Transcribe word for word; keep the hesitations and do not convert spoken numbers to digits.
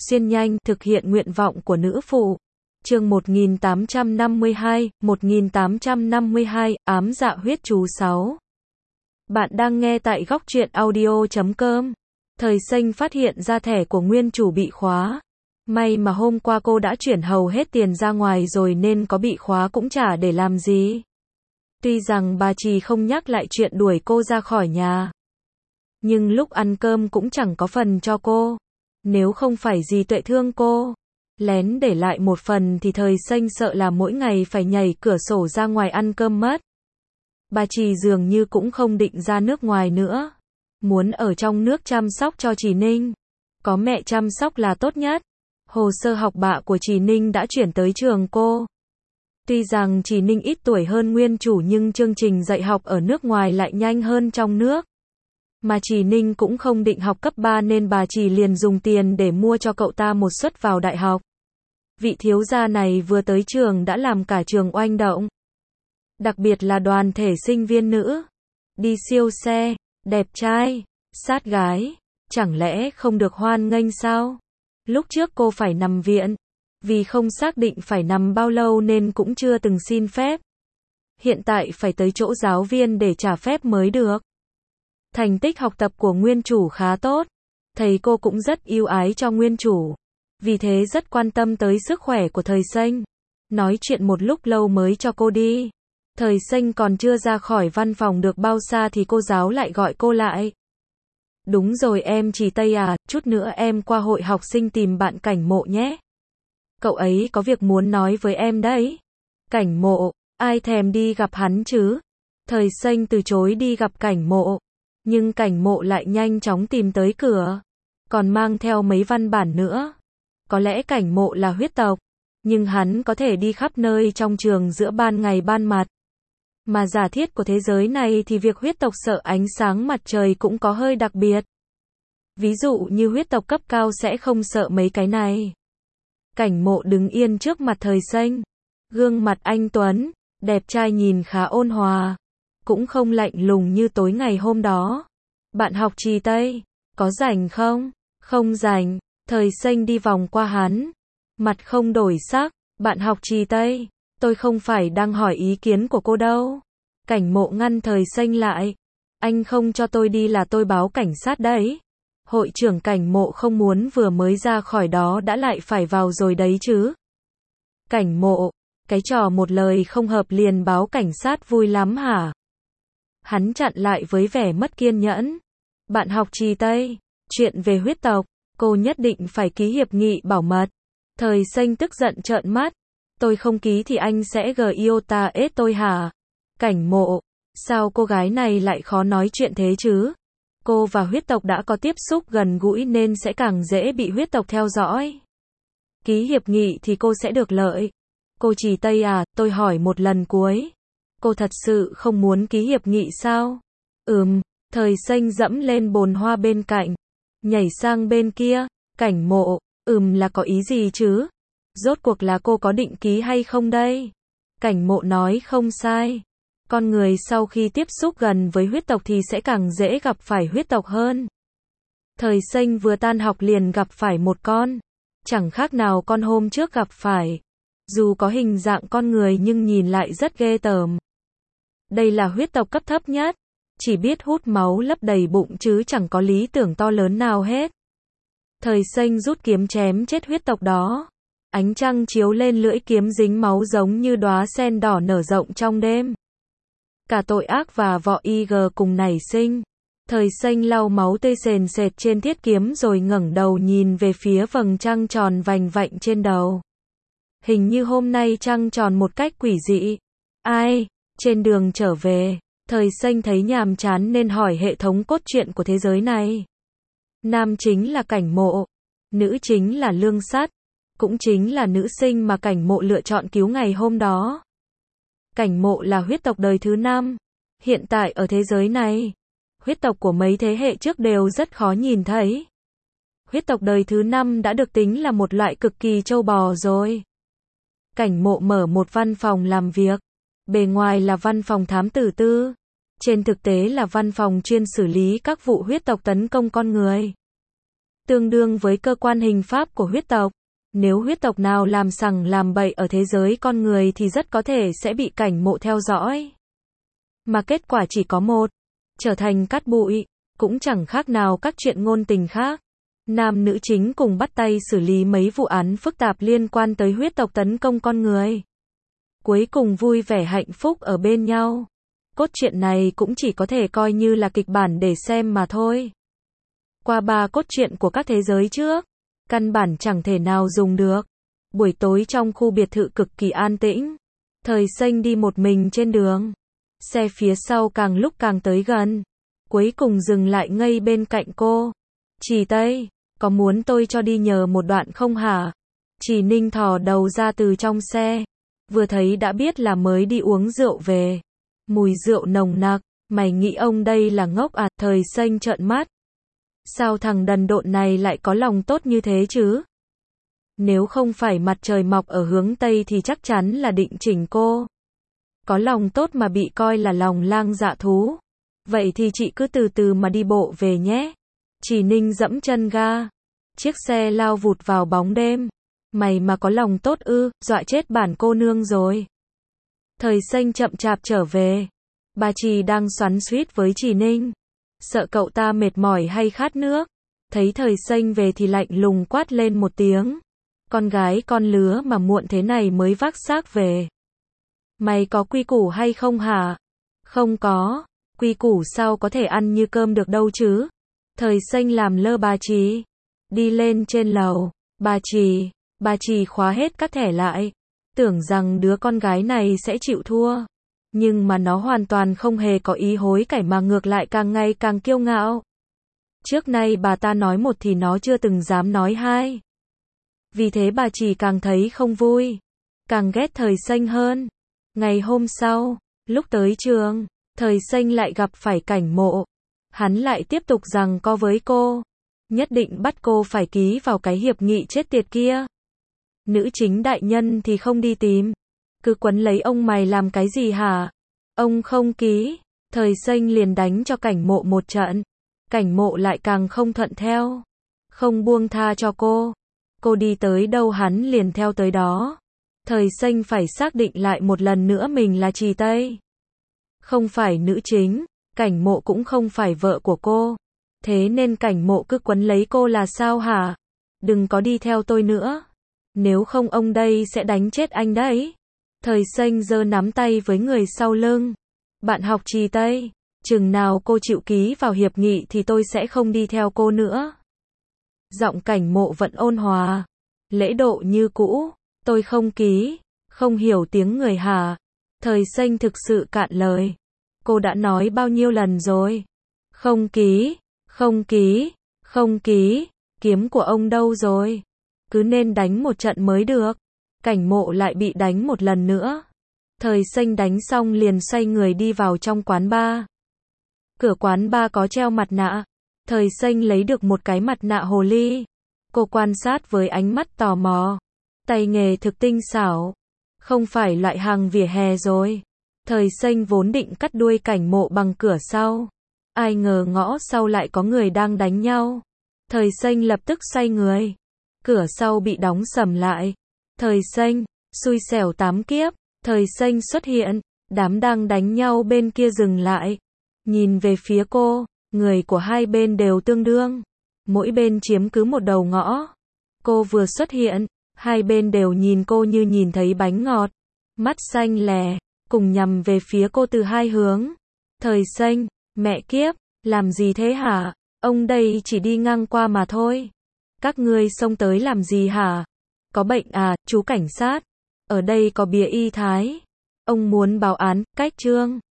xuyên nhanh, thực hiện nguyện vọng của nữ phụ. Chương một nghìn tám trăm năm mươi hai, một nghìn tám trăm năm mươi hai, ám dạ huyết chú sáu. Bạn đang nghe tại góc truyện audio chấm com. Thời Xanh phát hiện ra thẻ của nguyên chủ bị khóa. May mà hôm qua cô đã chuyển hầu hết tiền ra ngoài rồi nên có bị khóa cũng chả để làm gì. Tuy rằng bà Trì không nhắc lại chuyện đuổi cô ra khỏi nhà, nhưng lúc ăn cơm cũng chẳng có phần cho cô. Nếu không phải dì Tuệ thương cô, lén để lại một phần thì Thời Xanh sợ là mỗi ngày phải nhảy cửa sổ ra ngoài ăn cơm mất. Bà Trì dường như cũng không định ra nước ngoài nữa, muốn ở trong nước chăm sóc cho Trì Ninh. Có mẹ chăm sóc là tốt nhất. Hồ sơ học bạ của Trì Ninh đã chuyển tới trường cô. Tuy rằng Trì Ninh ít tuổi hơn nguyên chủ nhưng chương trình dạy học ở nước ngoài lại nhanh hơn trong nước. Mà Trì Ninh cũng không định học cấp ba nên bà Trì liền dùng tiền để mua cho cậu ta một suất vào đại học. Vị thiếu gia này vừa tới trường đã làm cả trường oanh động. Đặc biệt là đoàn thể sinh viên nữ. Đi siêu xe, đẹp trai, sát gái. Chẳng lẽ không được hoan nghênh sao? Lúc trước cô phải nằm viện. Vì không xác định phải nằm bao lâu nên cũng chưa từng xin phép. Hiện tại phải tới chỗ giáo viên để trả phép mới được. Thành tích học tập của nguyên chủ khá tốt. Thầy cô cũng rất yêu ái cho nguyên chủ. Vì thế rất quan tâm tới sức khỏe của Thời Xanh. Nói chuyện một lúc lâu mới cho cô đi. Thời Xanh còn chưa ra khỏi văn phòng được bao xa thì cô giáo lại gọi cô lại. Đúng rồi em Trì Tây à, chút nữa em qua hội học sinh tìm bạn Cảnh Mộ nhé. Cậu ấy có việc muốn nói với em đấy. Cảnh Mộ, ai thèm đi gặp hắn chứ? Thời Xanh từ chối đi gặp Cảnh Mộ. Nhưng Cảnh Mộ lại nhanh chóng tìm tới cửa. Còn mang theo mấy văn bản nữa. Có lẽ Cảnh Mộ là huyết tộc. Nhưng hắn có thể đi khắp nơi trong trường giữa ban ngày ban mặt. Mà giả thiết của thế giới này thì việc huyết tộc sợ ánh sáng mặt trời cũng có hơi đặc biệt. Ví dụ như huyết tộc cấp cao sẽ không sợ mấy cái này. Cảnh Mộ đứng yên trước mặt Thời Xanh. Gương mặt anh tuấn, đẹp trai nhìn khá ôn hòa. Cũng không lạnh lùng như tối ngày hôm đó. Bạn học Trì Tây, có rảnh không? Không rảnh. Thời Xanh đi vòng qua hắn. Mặt không đổi sắc. Bạn học Trì Tây, tôi không phải đang hỏi ý kiến của cô đâu. Cảnh Mộ ngăn Thời Xanh lại. Anh không cho tôi đi là tôi báo cảnh sát đấy. Hội trưởng Cảnh Mộ không muốn vừa mới ra khỏi đó đã lại phải vào rồi đấy chứ. Cảnh Mộ, cái trò một lời không hợp liền báo cảnh sát vui lắm hả? Hắn chặn lại với vẻ mất kiên nhẫn. Bạn học Trì Tây, chuyện về huyết tộc, cô nhất định phải ký hiệp nghị bảo mật. Thời Xanh tức giận trợn mắt. Tôi không ký thì anh sẽ giota ết tôi hả? Cảnh Mộ, sao cô gái này lại khó nói chuyện thế chứ? Cô và huyết tộc đã có tiếp xúc gần gũi nên sẽ càng dễ bị huyết tộc theo dõi. Ký hiệp nghị thì cô sẽ được lợi. Cô Trì Tây à, tôi hỏi một lần cuối. Cô thật sự không muốn ký hiệp nghị sao? Ừm, Thời Xanh dẫm lên bồn hoa bên cạnh. Nhảy sang bên kia. Cảnh Mộ, ừm là có ý gì chứ? Rốt cuộc là cô có định ký hay không đây? Cảnh Mộ nói không sai. Con người sau khi tiếp xúc gần với huyết tộc thì sẽ càng dễ gặp phải huyết tộc hơn. Thời Xanh vừa tan học liền gặp phải một con. Chẳng khác nào con hôm trước gặp phải. Dù có hình dạng con người nhưng nhìn lại rất ghê tởm. Đây là huyết tộc cấp thấp nhất. Chỉ biết hút máu lấp đầy bụng chứ chẳng có lý tưởng to lớn nào hết. Thời Xanh rút kiếm chém chết huyết tộc đó. Ánh trăng chiếu lên lưỡi kiếm dính máu giống như đóa sen đỏ nở rộng trong đêm. Cả tội ác và vọ y gờ cùng nảy sinh. Thời Xanh lau máu tươi sền sệt trên thiết kiếm rồi ngẩng đầu nhìn về phía vầng trăng tròn vành vạnh trên đầu. Hình như hôm nay trăng tròn một cách quỷ dị. Ai? Trên đường trở về, Thời Xanh thấy nhàm chán nên hỏi hệ thống cốt truyện của thế giới này. Nam chính là Cảnh Mộ, nữ chính là Lương Sắt, cũng chính là nữ sinh mà Cảnh Mộ lựa chọn cứu ngày hôm đó. Cảnh Mộ là huyết tộc đời thứ năm. Hiện tại ở thế giới này, huyết tộc của mấy thế hệ trước đều rất khó nhìn thấy. Huyết tộc đời thứ năm đã được tính là một loại cực kỳ trâu bò rồi. Cảnh Mộ mở một văn phòng làm việc. Bề ngoài là văn phòng thám tử tư. Trên thực tế là văn phòng chuyên xử lý các vụ huyết tộc tấn công con người. tương đương với cơ quan hình pháp của huyết tộc. Nếu huyết tộc nào làm sằng làm bậy ở thế giới con người thì rất có thể sẽ bị cảnh mộ theo dõi. Mà kết quả chỉ có một, trở thành cát bụi, cũng chẳng khác nào các chuyện ngôn tình khác. Nam nữ chính cùng bắt tay xử lý mấy vụ án phức tạp liên quan tới huyết tộc tấn công con người. Cuối cùng vui vẻ hạnh phúc ở bên nhau. Cốt truyện này cũng chỉ có thể coi như là kịch bản để xem mà thôi. Qua ba cốt truyện của các thế giới trước, căn bản chẳng thể nào dùng được. Buổi tối trong khu biệt thự cực kỳ an tĩnh, Thời Xanh đi một mình trên đường. Xe phía sau càng lúc càng tới gần, cuối cùng dừng lại ngay bên cạnh cô. Chị Tây, có muốn tôi cho đi nhờ một đoạn không hả? Chị Ninh thò đầu ra từ trong xe, vừa thấy đã biết là mới đi uống rượu về. Mùi rượu nồng nặc, mày nghĩ ông đây là ngốc à? Thời Xanh trợn mắt. Sao thằng đần độn này lại có lòng tốt như thế chứ? Nếu không phải mặt trời mọc ở hướng Tây thì chắc chắn là định chỉnh cô. Có lòng tốt mà bị coi là lòng lang dạ thú. Vậy thì chị cứ từ từ mà đi bộ về nhé. Chỉ Ninh dẫm chân ga. Chiếc xe lao vụt vào bóng đêm. Mày mà có lòng tốt ư, dọa chết bản cô nương rồi. Thời Xanh chậm chạp trở về. Bà Trì đang xoắn xuýt với Chỉ Ninh. Sợ cậu ta mệt mỏi hay khát nước. Thấy Thời Xanh về thì lạnh lùng quát lên một tiếng. Con gái con lứa mà muộn thế này mới vác xác về. Mày có quy củ hay không hả? Không có. Quy củ sao có thể ăn như cơm được đâu chứ? Thời Xanh làm lơ bà Trì. Đi lên trên lầu. Bà Trì. Bà Trì khóa hết các thẻ lại. Tưởng rằng đứa con gái này sẽ chịu thua. Nhưng mà nó hoàn toàn không hề có ý hối cải mà ngược lại càng ngày càng kiêu ngạo. Trước nay bà ta nói một thì nó chưa từng dám nói hai. Vì thế bà chỉ càng thấy không vui. Càng ghét Thời Xanh hơn. Ngày hôm sau, lúc tới trường, Thời Xanh lại gặp phải cảnh mộ. Hắn lại tiếp tục giằng co với cô. Nhất định bắt cô phải ký vào cái hiệp nghị chết tiệt kia. Nữ chính đại nhân thì không đi tìm. Cứ quấn lấy ông mày làm cái gì hả? Ông không ký. Thời Xanh liền đánh cho cảnh mộ một trận. Cảnh mộ lại càng không thuận theo. Không buông tha cho cô. Cô đi tới đâu hắn liền theo tới đó. Thời Xanh phải xác định lại một lần nữa mình là Trì Tây. Không phải nữ chính. Cảnh mộ cũng không phải vợ của cô. Thế nên cảnh mộ cứ quấn lấy cô là sao hả? Đừng có đi theo tôi nữa. Nếu không ông đây sẽ đánh chết anh đấy. Thời Xanh giơ nắm tay với người sau lưng. Bạn học Trì Tây, chừng nào cô chịu ký vào hiệp nghị thì tôi sẽ không đi theo cô nữa. Giọng cảnh mộ vẫn ôn hòa, lễ độ như cũ. Tôi không ký, không hiểu tiếng người hả? Thời Xanh thực sự cạn lời. Cô đã nói bao nhiêu lần rồi? Không ký, không ký, không ký. Kiếm của ông đâu rồi? Cứ nên đánh một trận mới được. Cảnh mộ lại bị đánh một lần nữa. Thời Xanh đánh xong liền xoay người đi vào trong quán bar. Cửa quán bar có treo mặt nạ. Thời Xanh lấy được một cái mặt nạ hồ ly. Cô quan sát với ánh mắt tò mò. Tay nghề thực tinh xảo. Không phải loại hàng vỉa hè rồi. Thời Xanh vốn định cắt đuôi cảnh mộ bằng cửa sau. Ai ngờ ngõ sau lại có người đang đánh nhau. Thời Xanh lập tức xoay người. Cửa sau bị đóng sầm lại. Thời Xanh, xui xẻo tám kiếp. Thời Xanh xuất hiện. Đám đang đánh nhau bên kia dừng lại. Nhìn về phía cô. Người của hai bên đều tương đương. Mỗi bên chiếm cứ một đầu ngõ. Cô vừa xuất hiện. Hai bên đều nhìn cô như nhìn thấy bánh ngọt. Mắt xanh lè. Cùng nhằm về phía cô từ hai hướng. Thời Xanh, mẹ kiếp, làm gì thế hả? Ông đây chỉ đi ngang qua mà thôi. Các ngươi xông tới làm gì hả? Có bệnh à, chú cảnh sát? Ở đây có bìa y thái. Ông muốn báo án, cách trương.